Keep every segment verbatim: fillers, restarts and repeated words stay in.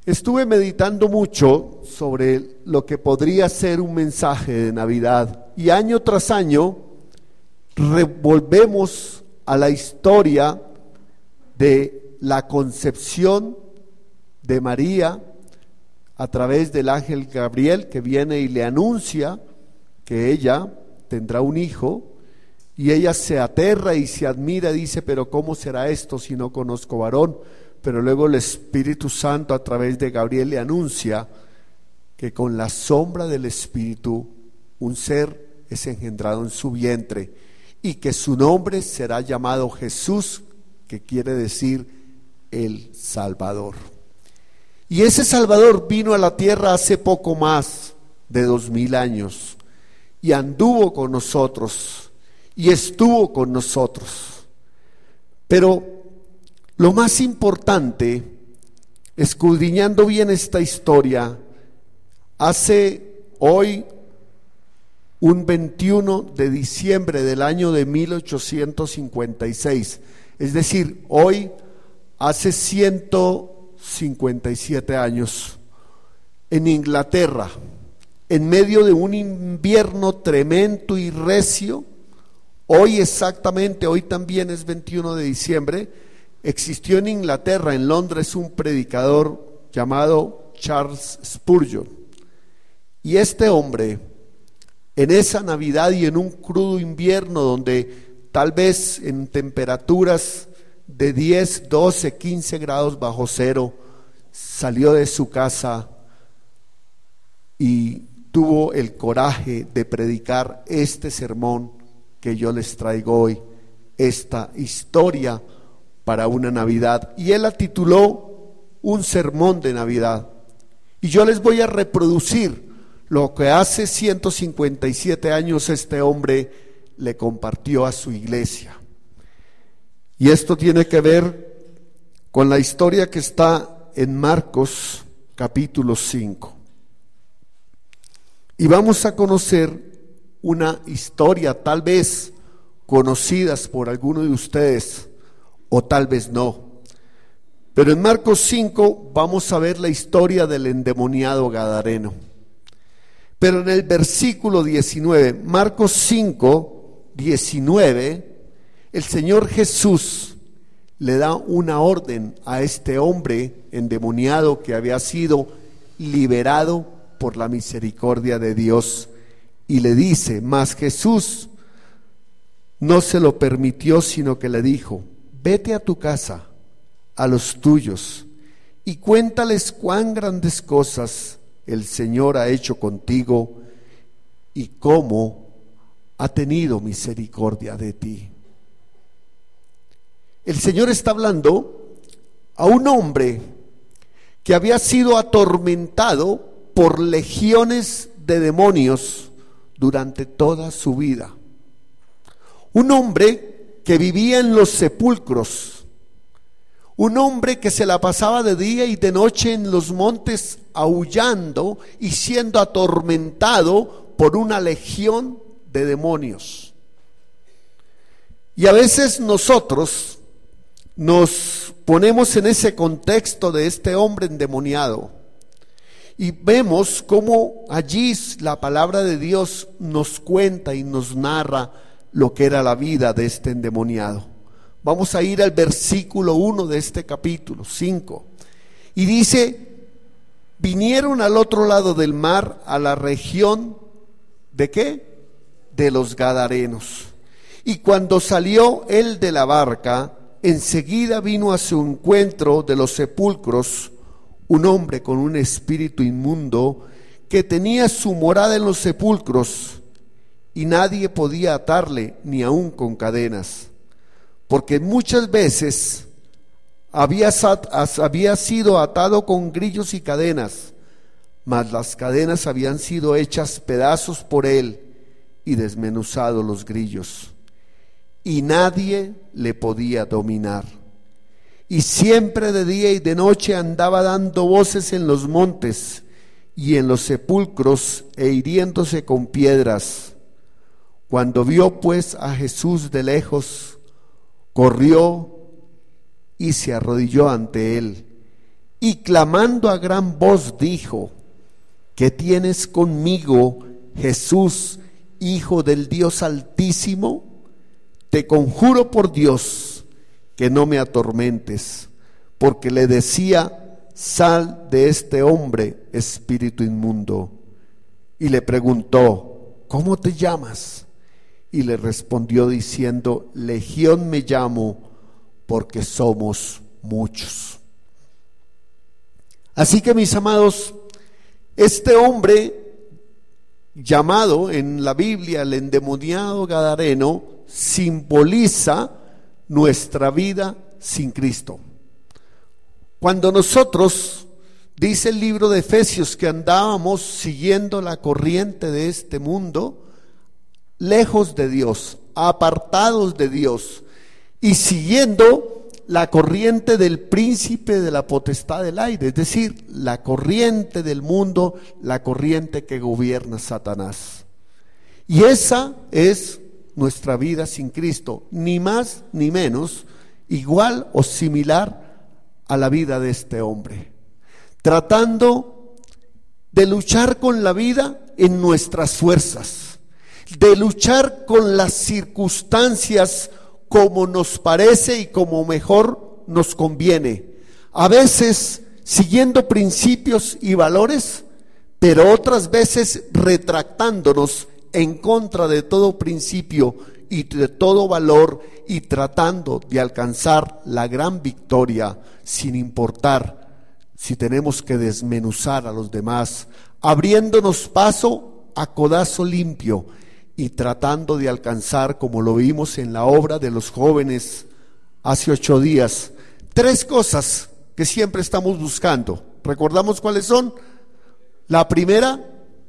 Estuve meditando mucho sobre lo que podría ser un mensaje de Navidad y año tras año revolvemos a la historia de la concepción de María a través del ángel Gabriel, que viene y le anuncia que ella tendrá un hijo, y ella se aterra y se admira, dice: pero ¿cómo será esto si no conozco varón? Pero luego el Espíritu Santo a través de Gabriel le anuncia que con la sombra del Espíritu un ser es engendrado en su vientre y que su nombre será llamado Jesús, que quiere decir el Salvador. Y ese Salvador vino a la tierra hace poco más de dos mil años y anduvo con nosotros y estuvo con nosotros. Pero lo más importante, escudriñando bien esta historia, hace hoy un veintiuno de diciembre del año de mil ochocientos cincuenta y seis, es decir, hoy hace ciento cincuenta y siete años, en Inglaterra, en medio de un invierno tremendo y recio, hoy exactamente, hoy también es veintiuno de diciembre, existió en Inglaterra, en Londres, un predicador llamado Charles Spurgeon. Y este hombre, en esa Navidad y en un crudo invierno donde tal vez en temperaturas de diez, doce, quince grados bajo cero, salió de su casa y tuvo el coraje de predicar este sermón que yo les traigo hoy, esta historia para una Navidad, y él la tituló Un sermón de Navidad. Y yo les voy a reproducir lo que hace ciento cincuenta y siete años este hombre le compartió a su iglesia. Y esto tiene que ver con la historia que está en Marcos capítulo cinco. Y vamos a conocer una historia tal vez conocidas por alguno de ustedes, o tal vez no. Pero en Marcos cinco vamos a ver la historia del endemoniado gadareno. Pero en el versículo diecinueve, Marcos cinco, diecinueve, el Señor Jesús le da una orden a este hombre endemoniado que había sido liberado por la misericordia de Dios, y le dice: mas Jesús no se lo permitió, sino que le dijo: vete a tu casa, a los tuyos, y cuéntales cuán grandes cosas el Señor ha hecho contigo y cómo ha tenido misericordia de ti. El Señor está hablando a un hombre que había sido atormentado por legiones de demonios durante toda su vida. Un hombre que vivía en los sepulcros, un hombre que se la pasaba de día y de noche en los montes aullando y siendo atormentado por una legión de demonios. Y a veces nosotros nos ponemos en ese contexto de este hombre endemoniado y vemos cómo allí la palabra de Dios nos cuenta y nos narra lo que era la vida de este endemoniado. Vamos a ir al versículo uno de este capítulo cinco, y dice: vinieron al otro lado del mar, a la región ¿de qué? De los Gadarenos. Y cuando salió él de la barca, enseguida vino a su encuentro de los sepulcros un hombre con un espíritu inmundo que tenía su morada en los sepulcros, y nadie podía atarle ni aun con cadenas, porque muchas veces había, había sido atado con grillos y cadenas, mas las cadenas habían sido hechas pedazos por él y desmenuzados los grillos, y nadie le podía dominar. Y siempre de día y de noche andaba dando voces en los montes y en los sepulcros e hiriéndose con piedras. Cuando vio pues a Jesús de lejos, corrió y se arrodilló ante él, y clamando a gran voz dijo: ¿qué tienes conmigo, Jesús, Hijo del Dios Altísimo? Te conjuro por Dios que no me atormentes. Porque le decía: sal de este hombre, espíritu inmundo. Y le preguntó: ¿cómo te llamas? Y le respondió diciendo: Legión me llamo, porque somos muchos. Así que, mis amados, este hombre llamado en la Biblia el endemoniado gadareno simboliza nuestra vida sin Cristo. Cuando nosotros, dice el libro de Efesios, que andábamos siguiendo la corriente de este mundo, lejos de Dios, apartados de Dios y siguiendo la corriente del príncipe de la potestad del aire, es decir, la corriente del mundo, la corriente que gobierna Satanás. Y esa es nuestra vida sin Cristo, ni más ni menos, igual o similar a la vida de este hombre, tratando de luchar con la vida en nuestras fuerzas, de luchar con las circunstancias como nos parece y como mejor nos conviene, a veces siguiendo principios y valores, pero otras veces retractándonos en contra de todo principio y de todo valor y tratando de alcanzar la gran victoria sin importar si tenemos que desmenuzar a los demás, abriéndonos paso a codazo limpio y tratando de alcanzar, como lo vimos en la obra de los jóvenes hace ocho días, tres cosas que siempre estamos buscando. ¿Recordamos cuáles son? La primera,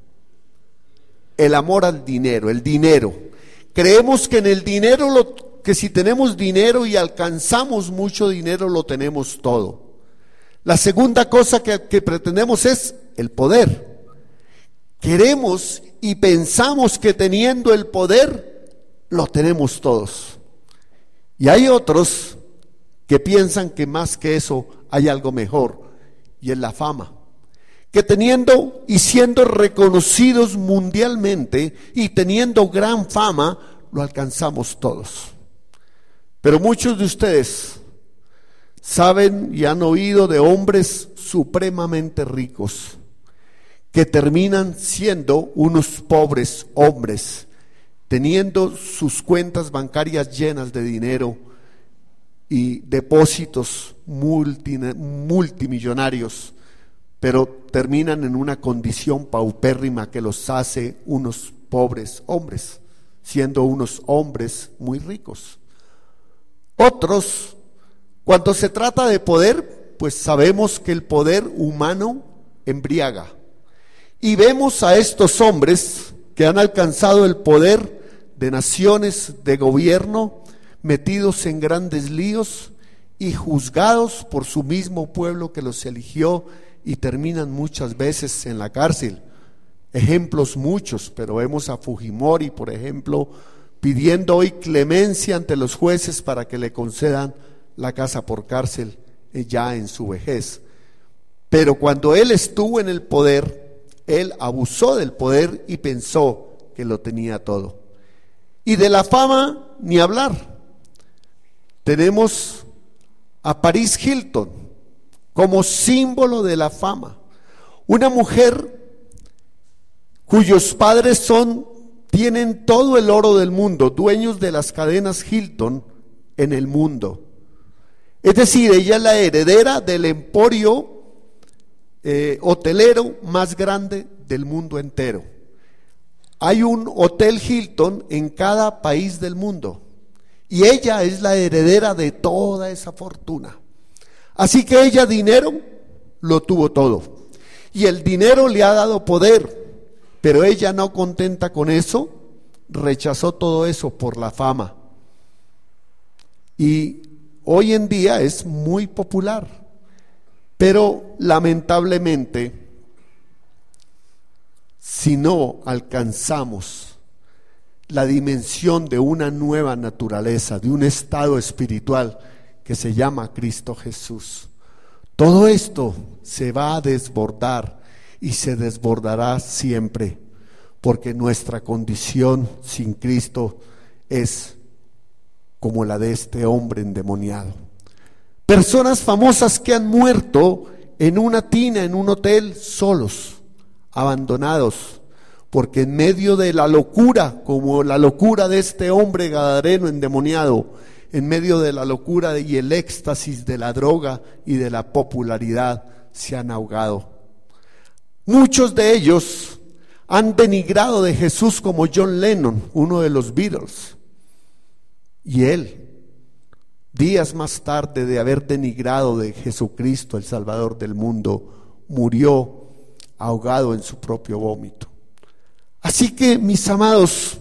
el amor al dinero, el dinero. Creemos que en el dinero, lo, que si tenemos dinero y alcanzamos mucho dinero, lo tenemos todo. La segunda cosa que, que pretendemos es el poder. Queremos y pensamos que teniendo el poder, lo tenemos todos. Y hay otros que piensan que más que eso hay algo mejor, y es la fama. Que teniendo y siendo reconocidos mundialmente y teniendo gran fama, lo alcanzamos todos. Pero muchos de ustedes saben y han oído de hombres supremamente ricos que terminan siendo unos pobres hombres, teniendo sus cuentas bancarias llenas de dinero y depósitos multi, multimillonarios, pero terminan en una condición paupérrima que los hace unos pobres hombres, siendo unos hombres muy ricos. Otros, cuando se trata de poder, pues sabemos que el poder humano embriaga. Y vemos a estos hombres que han alcanzado el poder de naciones, de gobierno, metidos en grandes líos y juzgados por su mismo pueblo que los eligió, y terminan muchas veces en la cárcel. Ejemplos muchos, pero vemos a Fujimori, por ejemplo, pidiendo hoy clemencia ante los jueces para que le concedan la casa por cárcel ya en su vejez. Pero cuando él estuvo en el poder, él abusó del poder y pensó que lo tenía todo. Y de la fama, ni hablar. Tenemos a Paris Hilton como símbolo de la fama. Una mujer cuyos padres son, tienen todo el oro del mundo, dueños de las cadenas Hilton en el mundo. Es decir, ella es la heredera del emporio Eh, hotelero más grande del mundo entero. Hay un hotel Hilton en cada país del mundo y ella es la heredera de toda esa fortuna. Así que ella dinero lo tuvo todo y el dinero le ha dado poder, pero ella, no contenta con eso, rechazó todo eso por la fama, y hoy en día es muy popular. Pero lamentablemente, si no alcanzamos la dimensión de una nueva naturaleza, de un estado espiritual que se llama Cristo Jesús, Todo esto se va a desbordar y se desbordará siempre, porque nuestra condición sin Cristo es como la de este hombre endemoniado. Personas famosas que han muerto en una tina, en un hotel, solos, abandonados, porque en medio de la locura, como la locura de este hombre gadareno endemoniado, en medio de la locura y el éxtasis de la droga y de la popularidad, se han ahogado. Muchos de ellos han denigrado de Jesús, como John Lennon, uno de los Beatles, y él, días más tarde de haber denigrado de Jesucristo, el Salvador del mundo, murió ahogado en su propio vómito. Así que, mis amados,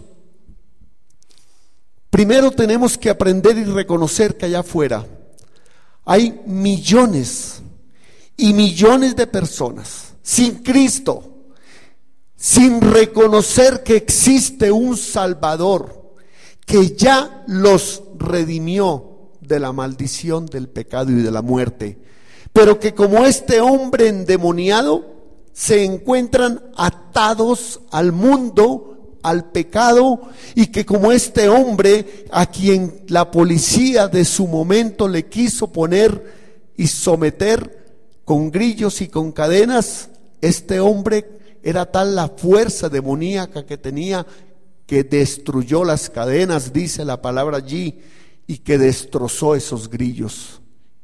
primero tenemos que aprender y reconocer que allá afuera hay millones y millones de personas sin Cristo, sin reconocer que existe un Salvador que ya los redimió de la maldición del pecado y de la muerte, pero que como este hombre endemoniado se encuentran atados al mundo, al pecado, y que como este hombre a quien la policía de su momento le quiso poner y someter con grillos y con cadenas, este hombre era tal la fuerza demoníaca que tenía que destruyó las cadenas, dice la palabra allí, y que destrozó esos grillos.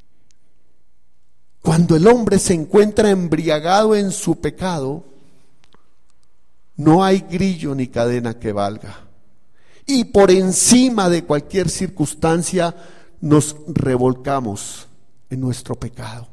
Cuando el hombre se encuentra embriagado en su pecado, no hay grillo ni cadena que valga. Y por encima de cualquier circunstancia nos revolcamos en nuestro pecado.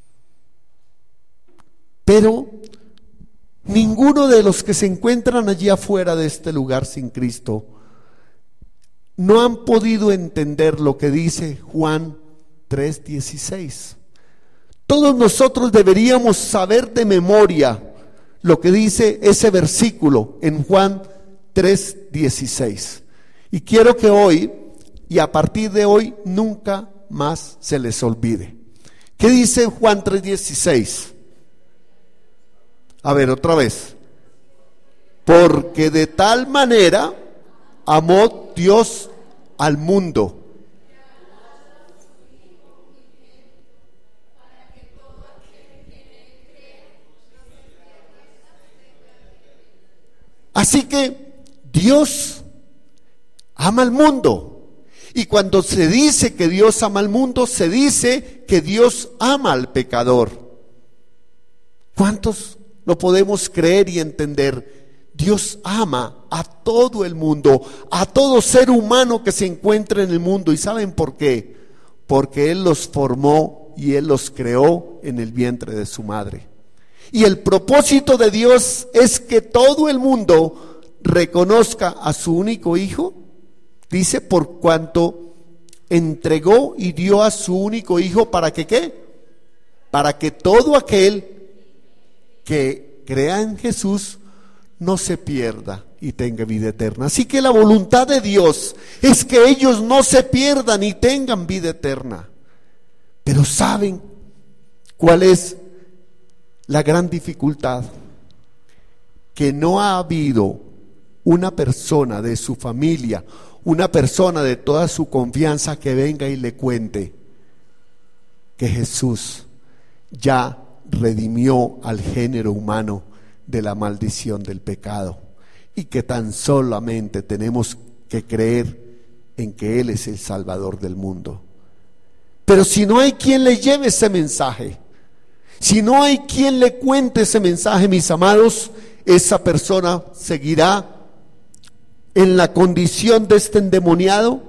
Pero ninguno de los que se encuentran allí afuera de este lugar sin Cristo no han podido entender lo que dice Juan tres dieciséis. Todos nosotros deberíamos saber de memoria lo que dice ese versículo en Juan tres dieciséis. Y quiero que hoy y a partir de hoy nunca más se les olvide. ¿Qué dice Juan tres dieciséis? A ver, otra vez. Porque de tal manera amó Dios al mundo. Así que Dios ama al mundo. Y cuando se dice que Dios ama al mundo, se dice que Dios ama al pecador. ¿Cuántos lo podemos creer y entender? Dios ama a todo el mundo, a todo ser humano que se encuentra en el mundo. ¿Y saben por qué? Porque Él los formó y Él los creó en el vientre de su madre. Y el propósito de Dios es que todo el mundo reconozca a su único hijo. Dice, por cuanto entregó y dio a su único hijo, ¿para que qué? Para que todo aquel que crea en Jesús no se pierda y tenga vida eterna. Así que la voluntad de Dios es que ellos no se pierdan y tengan vida eterna. Pero ¿saben cuál es la gran dificultad? Que no ha habido una persona de su familia, una persona de toda su confianza que venga y le cuente que Jesús ya redimió al género humano de la maldición del pecado y que tan solamente tenemos que creer en que Él es el Salvador del mundo. Pero si no hay quien le lleve ese mensaje, si no hay quien le cuente ese mensaje, mis amados, esa persona seguirá en la condición de este endemoniado,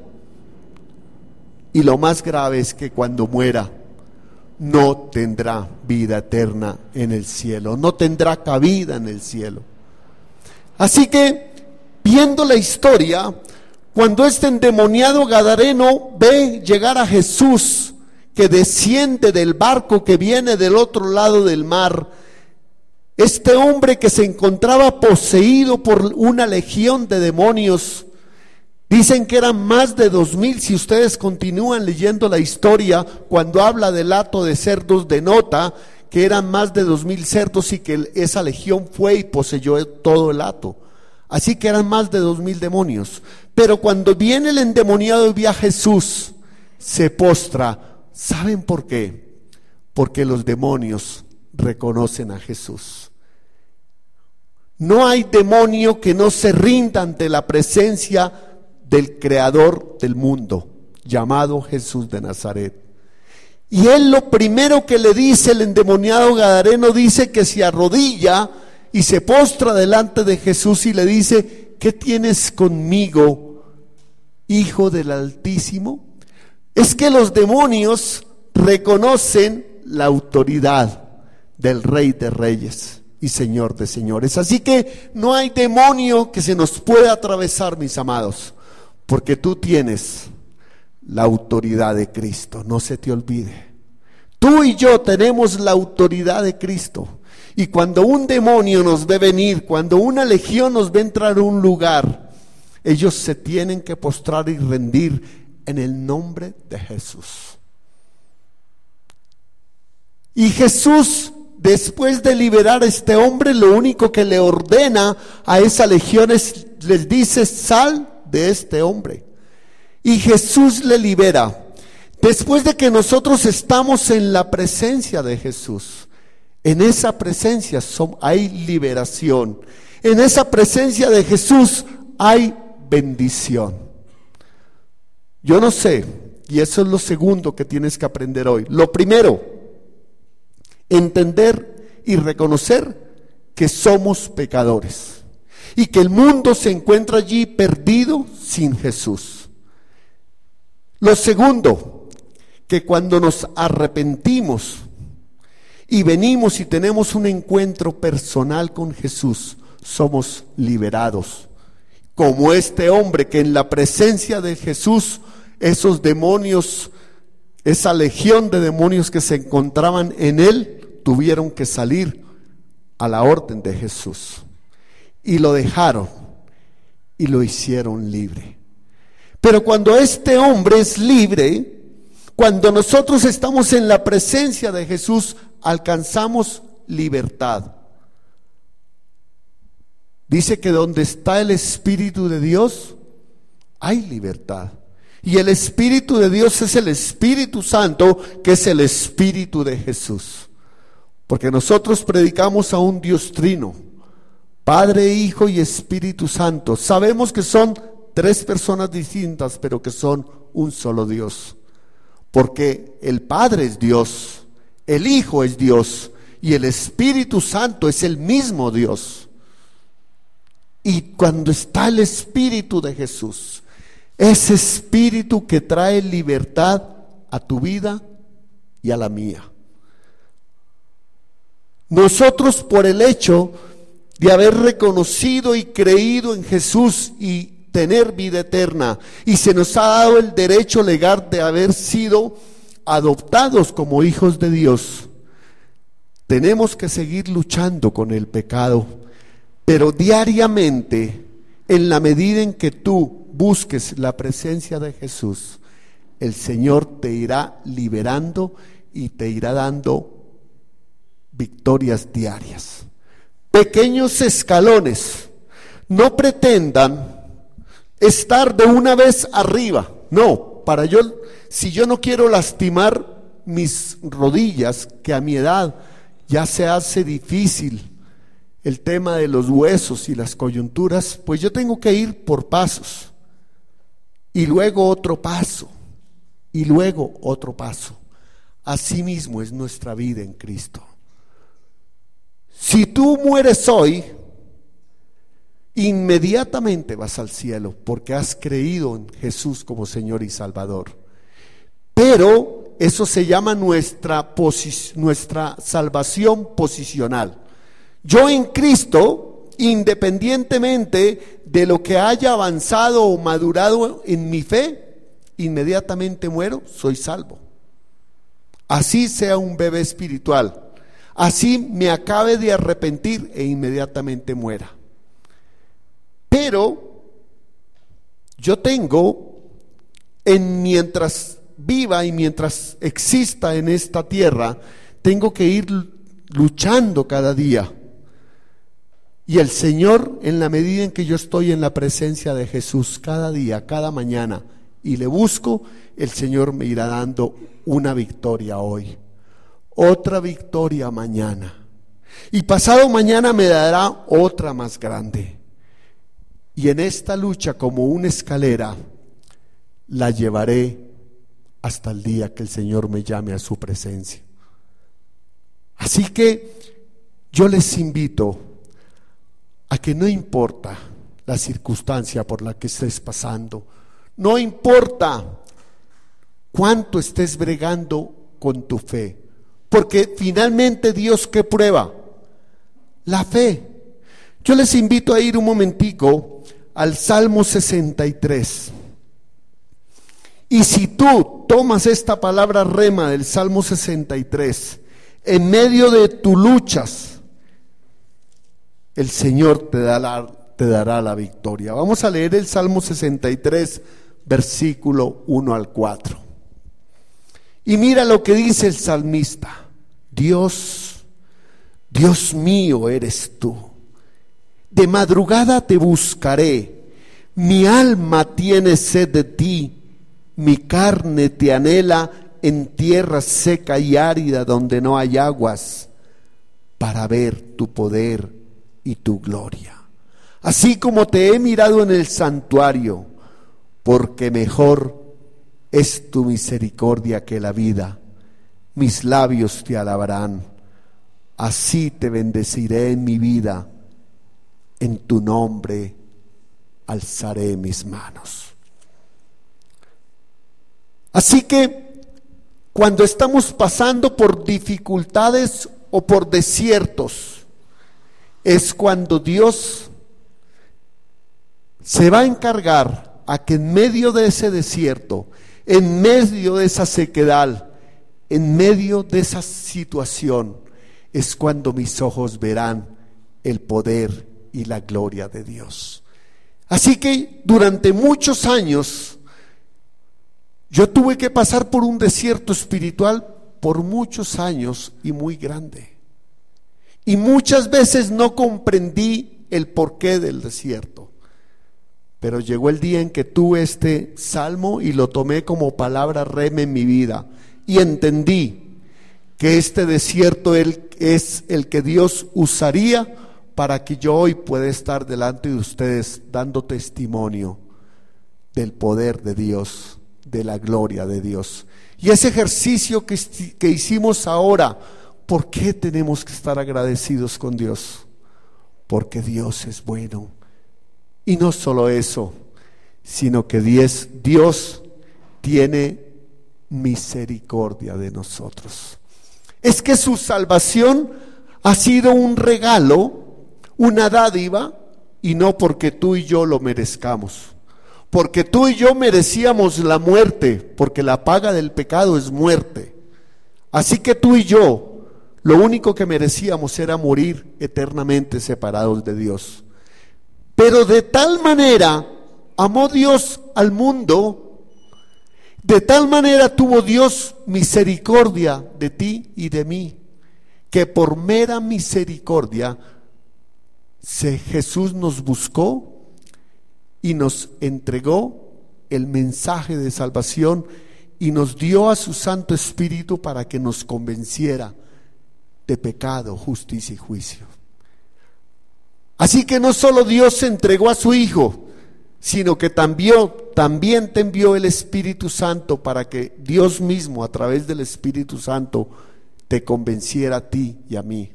y lo más grave es que cuando muera no tendrá vida eterna en el cielo, no tendrá cabida en el cielo. Así que, viendo la historia, cuando este endemoniado gadareno ve llegar a Jesús, que desciende del barco que viene del otro lado del mar, este hombre que se encontraba poseído por una legión de demonios, Dicen que eran más de dos mil. Si ustedes continúan leyendo la historia, cuando habla del hato de cerdos, denota que eran más de dos mil cerdos y que esa legión fue y poseyó todo el hato. Así que eran más de dos mil demonios. Pero cuando viene el endemoniado y ve a Jesús, se postra. ¿Saben por qué? Porque los demonios reconocen a Jesús. No hay demonio que no se rinda ante la presencia del creador del mundo, llamado Jesús de Nazaret. Y él lo primero que le dice, el endemoniado gadareno, dice que se arrodilla y se postra delante de Jesús y le dice: ¿qué tienes conmigo, Hijo del Altísimo? Es que los demonios reconocen la autoridad del Rey de Reyes y Señor de Señores. Así que no hay demonio que se nos pueda atravesar, mis amados, porque tú tienes la autoridad de Cristo, no se te olvide. Tú y yo tenemos la autoridad de Cristo. Y cuando un demonio nos ve venir, cuando una legión nos ve entrar a un lugar, ellos se tienen que postrar y rendir en el nombre de Jesús. Y Jesús, después de liberar a este hombre, lo único que le ordena a esa legión es, les dice: sal de este hombre. Y Jesús le libera. Después de que nosotros estamos en la presencia de Jesús, en esa presencia son, hay liberación. En esa presencia de Jesús hay bendición. Yo no sé, y eso es lo segundo que tienes que aprender hoy. Lo primero, entender y reconocer que somos pecadores y que el mundo se encuentra allí perdido sin Jesús. Lo segundo, que cuando nos arrepentimos y venimos y tenemos un encuentro personal con Jesús, somos liberados. Como este hombre que en la presencia de Jesús, esos demonios, esa legión de demonios que se encontraban en él, tuvieron que salir a la orden de Jesús. Y lo dejaron y lo hicieron libre. Pero cuando este hombre es libre, cuando nosotros estamos en la presencia de Jesús, alcanzamos libertad. Dice que donde está el Espíritu de Dios, hay libertad. Y el Espíritu de Dios es el Espíritu Santo, que es el Espíritu de Jesús. Porque nosotros predicamos a un Dios trino, Padre, Hijo y Espíritu Santo. Sabemos que son tres personas distintas, pero que son un solo Dios. Porque el Padre es Dios, el Hijo es Dios y el Espíritu Santo es el mismo Dios. Y cuando está el Espíritu de Jesús, ese Espíritu que trae libertad a tu vida y a la mía. Nosotros, por el hecho de haber reconocido y creído en Jesús y tener vida eterna, y se nos ha dado el derecho legal de haber sido adoptados como hijos de Dios, tenemos que seguir luchando con el pecado, pero diariamente, en la medida en que tú busques la presencia de Jesús, el Señor te irá liberando y te irá dando victorias diarias. Pequeños escalones. No pretendan estar de una vez arriba. No, para yo, si yo no quiero lastimar mis rodillas, que a mi edad ya se hace difícil el tema de los huesos y las coyunturas, pues yo tengo que ir por pasos, y luego otro paso, y luego otro paso. Así mismo es nuestra vida en Cristo. Si tú mueres hoy, inmediatamente vas al cielo, porque has creído en Jesús como Señor y Salvador. Pero eso se llama nuestra, posi- nuestra salvación posicional. Yo en Cristo, independientemente de lo que haya avanzado o madurado en mi fe, inmediatamente muero, soy salvo. Así sea un bebé espiritual, así me acabe de arrepentir e inmediatamente muera. Pero yo tengo, en mientras viva y mientras exista en esta tierra, tengo que ir luchando cada día. Y el Señor, en la medida en que yo estoy en la presencia de Jesús cada día, cada mañana, y le busco, el Señor me irá dando una victoria hoy, otra victoria mañana, y pasado mañana me dará otra más grande. Y en esta lucha, como una escalera, la llevaré hasta el día que el Señor me llame a su presencia. Así que yo les invito a que no importa la circunstancia por la que estés pasando, no importa cuánto estés bregando con tu fe, porque finalmente Dios, ¿qué prueba? La fe. Yo les invito a ir un momentico al Salmo sesenta y tres. Y si tú tomas esta palabra rema del Salmo sesenta y tres, en medio de tus luchas, el Señor te dará, te dará la victoria. Vamos a leer el Salmo sesenta y tres, versículo uno al cuatro. Y mira lo que dice el salmista: Dios, Dios mío eres tú. De madrugada te buscaré, mi alma tiene sed de ti, mi carne te anhela en tierra seca y árida donde no hay aguas, para ver tu poder y tu gloria. Así como te he mirado en el santuario, porque mejor es tu misericordia que la vida, mis labios te alabarán. Así te bendeciré en mi vida, en tu nombre alzaré mis manos. Así que cuando estamos pasando por dificultades o por desiertos, es cuando Dios se va a encargar a que en medio de ese desierto, en medio de esa sequedad, en medio de esa situación, es cuando mis ojos verán el poder y la gloria de Dios. Así que durante muchos años yo tuve que pasar por un desierto espiritual por muchos años y muy grande. Y muchas veces no comprendí el porqué del desierto. Pero llegó el día en que tuve este salmo y lo tomé como palabra rema en mi vida. Y entendí que este desierto es el que Dios usaría para que yo hoy pueda estar delante de ustedes dando testimonio del poder de Dios, de la gloria de Dios. Y ese ejercicio que, que hicimos ahora, ¿por qué tenemos que estar agradecidos con Dios? Porque Dios es bueno. Y no solo eso, sino que Dios, Dios tiene misericordia de nosotros. Es que su salvación ha sido un regalo, una dádiva, y no porque tú y yo lo merezcamos. Porque tú y yo merecíamos la muerte, porque la paga del pecado es muerte. Así que tú y yo, lo único que merecíamos era morir eternamente separados de Dios. Pero de tal manera amó Dios al mundo, de tal manera tuvo Dios misericordia de ti y de mí, que por mera misericordia se, Jesús nos buscó y nos entregó el mensaje de salvación y nos dio a su Santo Espíritu para que nos convenciera de pecado, justicia y juicio. Así que no solo Dios entregó a su Hijo, sino que también, también te envió el Espíritu Santo para que Dios mismo a través del Espíritu Santo te convenciera a ti y a mí.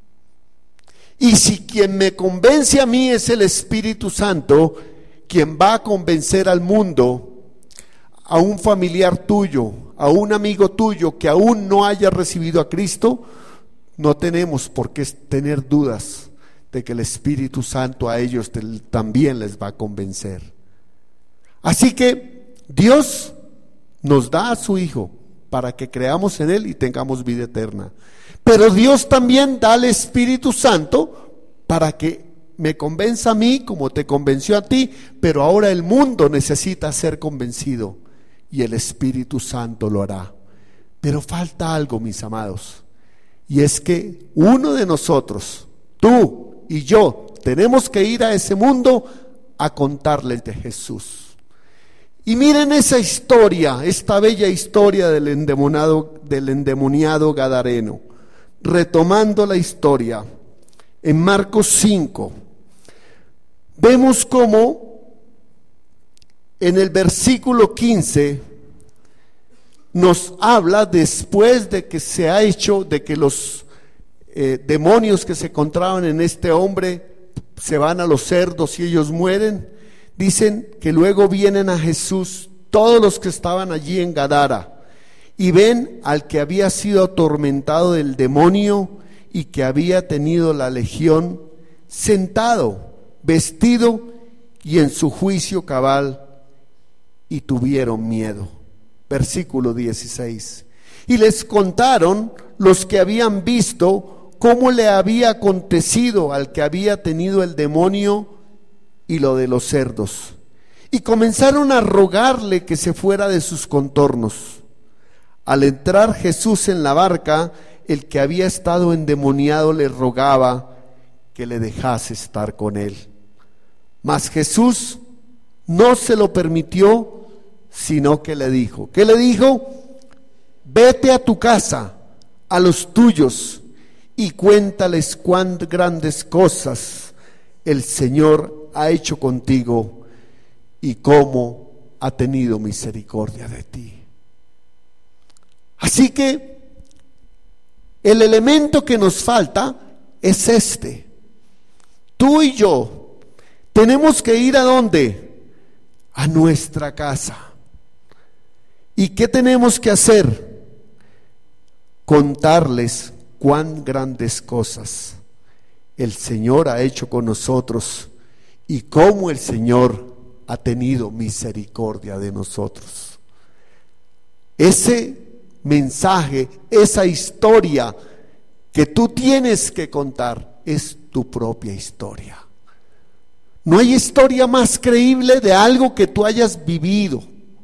Y si quien me convence a mí es el Espíritu Santo, quien va a convencer al mundo, a un familiar tuyo, a un amigo tuyo que aún no haya recibido a Cristo, no tenemos por qué tener dudas de que el Espíritu Santo a ellos te, también les va a convencer. Así que Dios nos da a su Hijo para que creamos en Él y tengamos vida eterna. Pero Dios también da al Espíritu Santo para que me convenza a mí como te convenció a ti, pero ahora el mundo necesita ser convencido y el Espíritu Santo lo hará. Pero falta algo, mis amados, y es que uno de nosotros, tú y yo, tenemos que ir a ese mundo a contarles de Jesús. Y miren esa historia, esta bella historia del endemoniado, del endemoniado gadareno. Retomando la historia, en Marcos cinco, vemos cómo en el versículo quince nos habla después de que se ha hecho, de que los eh, demonios que se encontraban en este hombre se van a los cerdos y ellos mueren. Dicen que luego vienen a Jesús todos los que estaban allí en Gadara y ven al que había sido atormentado del demonio y que había tenido la legión sentado, vestido y en su juicio cabal, y tuvieron miedo. Versículo dieciséis. Y les contaron los que habían visto cómo le había acontecido al que había tenido el demonio y lo de los cerdos, y comenzaron a rogarle que se fuera de sus contornos. Al entrar Jesús en la barca, el que había estado endemoniado le rogaba que le dejase estar con él. Mas Jesús no se lo permitió, sino que le dijo, ¿qué le dijo? Vete a tu casa, a los tuyos, y cuéntales cuán grandes cosas el Señor ha hecho contigo y cómo ha tenido misericordia de ti. Así que el elemento que nos falta es este. Tú y yo tenemos que ir ¿a dónde? A nuestra casa. ¿Y qué tenemos que hacer? Contarles cuán grandes cosas el Señor ha hecho con nosotros y cómo el Señor ha tenido misericordia de nosotros. Ese mensaje, esa historia que tú tienes que contar es tu propia historia. No hay historia más creíble de algo que tú hayas vivido.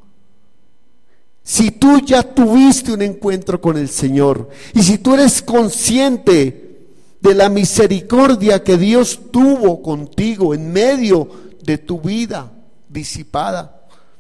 Si tú ya tuviste un encuentro con el Señor y si tú eres consciente de la misericordia que Dios tuvo contigo en medio de tu vida disipada.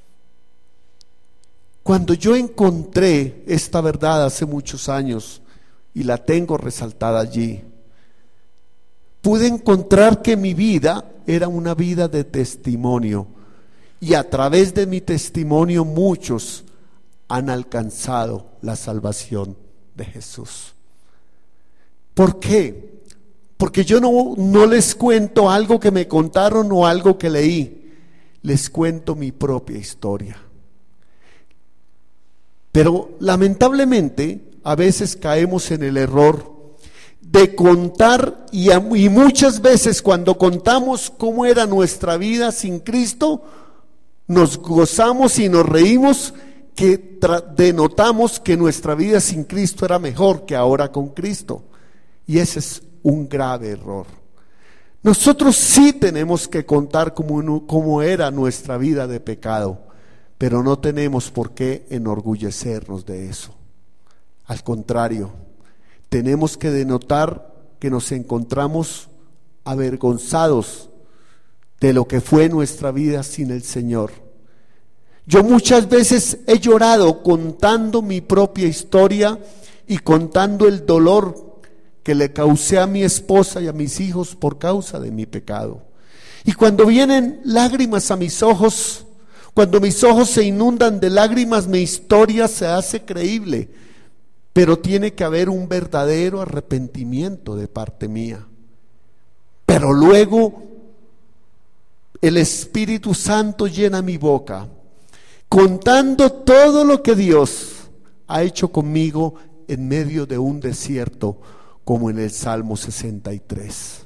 Cuando yo encontré esta verdad hace muchos años y la tengo resaltada allí, pude encontrar que mi vida era una vida de testimonio y a través de mi testimonio muchos han alcanzado la salvación de Jesús. ¿Por qué? Porque yo no, no les cuento algo que me contaron o algo que leí, les cuento mi propia historia. Pero lamentablemente a veces caemos en el error de contar y, a, y muchas veces cuando contamos cómo era nuestra vida sin Cristo, nos gozamos y nos reímos que tra- denotamos que nuestra vida sin Cristo era mejor que ahora con Cristo. Y ese es un grave error. Nosotros sí tenemos que contar cómo, cómo era nuestra vida de pecado, pero no tenemos por qué enorgullecernos de eso. Al contrario, tenemos que denotar que nos encontramos avergonzados de lo que fue nuestra vida sin el Señor. Yo muchas veces he llorado contando mi propia historia y contando el dolor que le causé a mi esposa y a mis hijos por causa de mi pecado. Y cuando vienen lágrimas a mis ojos, cuando mis ojos se inundan de lágrimas, mi historia se hace creíble, pero tiene que haber un verdadero arrepentimiento de parte mía. Pero luego el Espíritu Santo llena mi boca, contando todo lo que Dios ha hecho conmigo en medio de un desierto, como en el Salmo sesenta y tres.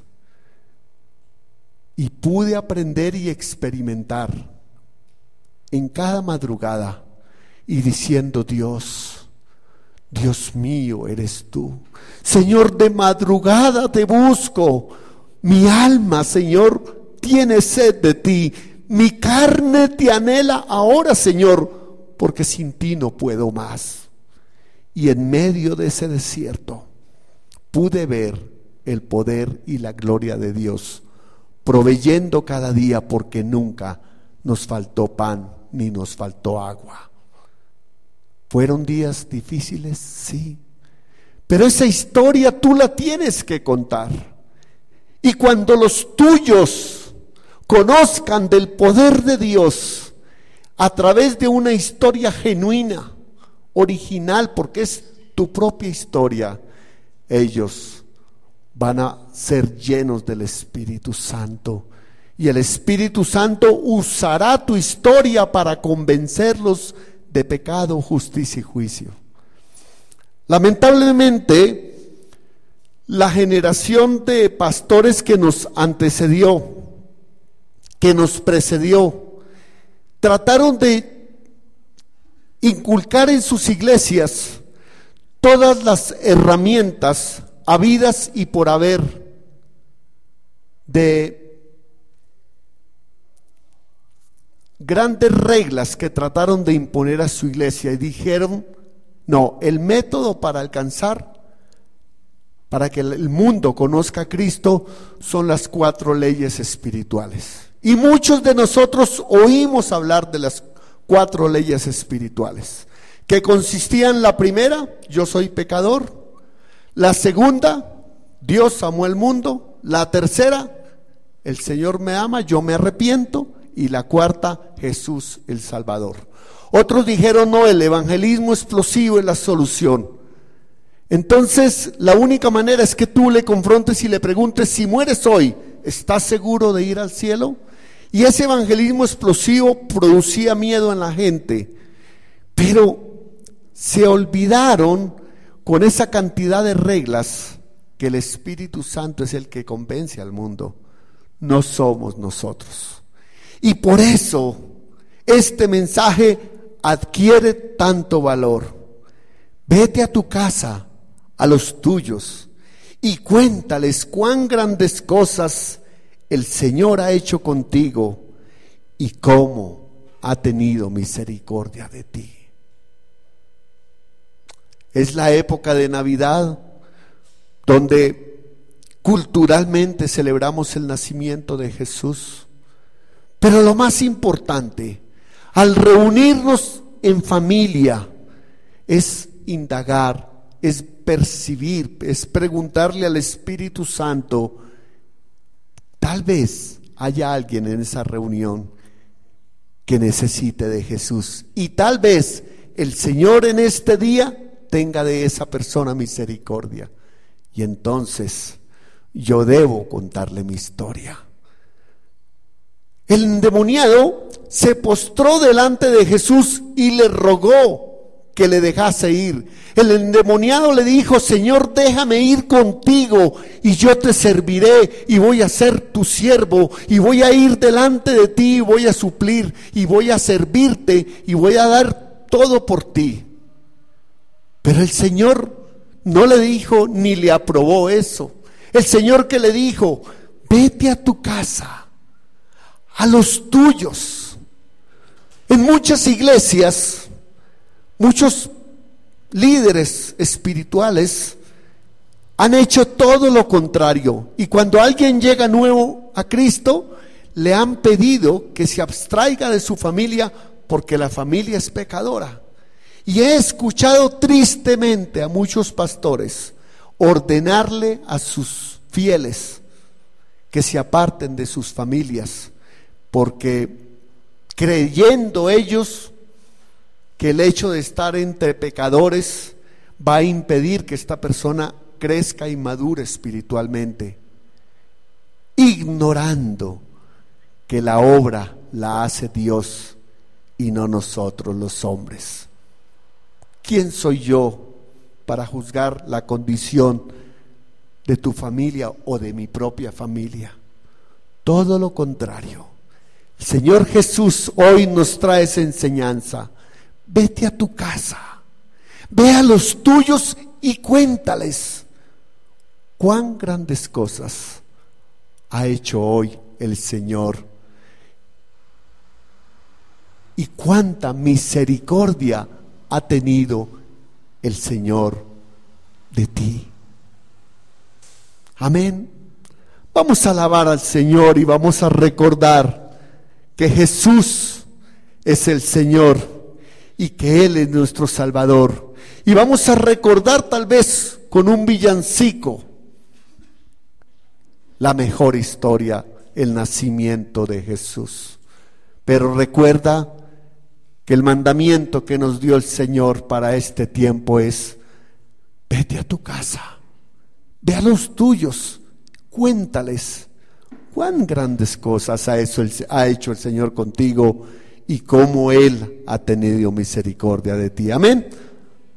Y pude aprender y experimentar en cada madrugada y diciendo: Dios, Dios mío eres tú. Señor, de madrugada te busco, Mi alma, Señor, tiene sed de ti. Mi carne te anhela ahora, Señor, porque sin ti no puedo más. Y en medio de ese desierto pude ver el poder y la gloria de Dios, proveyendo cada día, porque nunca nos faltó pan ni nos faltó agua. ¿Fueron días difíciles? Sí. Pero esa historia tú la tienes que contar. Y cuando los tuyos conozcan del poder de Dios a través de una historia genuina, original, porque es tu propia historia, ellos van a ser llenos del Espíritu Santo. Y el Espíritu Santo usará tu historia para convencerlos de pecado, justicia y juicio. Lamentablemente, la generación de pastores que nos antecedió, que nos precedió, trataron de inculcar en sus iglesias todas las herramientas habidas y por haber de grandes reglas que trataron de imponer a su iglesia, y dijeron: no, el método para alcanzar, para que el mundo conozca a Cristo, son las cuatro leyes espirituales. Y muchos de nosotros oímos hablar de las cuatro leyes espirituales, que consistían: la primera, yo soy pecador; la segunda, Dios amó el mundo; la tercera, el Señor me ama, yo me arrepiento; y la cuarta, Jesús el Salvador. Otros dijeron: no, el evangelismo explosivo es la solución. Entonces la única manera es que tú le confrontes y le preguntes: si mueres hoy, ¿estás seguro de ir al cielo? Y ese evangelismo explosivo producía miedo en la gente, pero se olvidaron con esa cantidad de reglas que el Espíritu Santo es el que convence al mundo, no somos nosotros. Y por eso este mensaje adquiere tanto valor. Vete a tu casa, a los tuyos, y cuéntales cuán grandes cosas el Señor ha hecho contigo y cómo ha tenido misericordia de ti. Es la época de Navidad, donde culturalmente celebramos el nacimiento de Jesús. Pero lo más importante, al reunirnos en familia, es indagar, es percibir, es preguntarle al Espíritu Santo: tal vez haya alguien en esa reunión que necesite de Jesús, y tal vez el Señor en este día tenga de esa persona misericordia, y entonces yo debo contarle mi historia. El endemoniado se postró delante de Jesús y le rogó que le dejase ir. El endemoniado le dijo: Señor, déjame ir contigo y yo te serviré y voy a ser tu siervo y voy a ir delante de ti y voy a suplir y voy a servirte y voy a dar todo por ti. Pero el Señor no le dijo ni le aprobó eso. El Señor que le dijo: vete a tu casa, a los tuyos. En muchas iglesias, muchos líderes espirituales han hecho todo lo contrario, y cuando alguien llega nuevo a Cristo, le han pedido que se abstraiga de su familia porque la familia es pecadora. Y he escuchado tristemente a muchos pastores ordenarle a sus fieles que se aparten de sus familias, porque creyendo ellos que el hecho de estar entre pecadores va a impedir que esta persona crezca y madure espiritualmente, ignorando que la obra la hace Dios y no nosotros los hombres. ¿Quién soy yo para juzgar la condición de tu familia o de mi propia familia? Todo lo contrario. El Señor Jesús hoy nos trae esa enseñanza. Vete a tu casa, ve a los tuyos y cuéntales cuán grandes cosas ha hecho hoy el Señor y cuánta misericordia ha tenido el Señor de ti. Amén. Vamos a alabar al Señor y vamos a recordar que Jesús es el Señor y que Él es nuestro Salvador. Y vamos a recordar tal vez con un villancico la mejor historia, el nacimiento de Jesús. Pero recuerda que el mandamiento que nos dio el Señor para este tiempo es: vete a tu casa, ve a los tuyos, cuéntales cuán grandes cosas ha hecho, el, ha hecho el Señor contigo y cómo Él ha tenido misericordia de ti. Amén.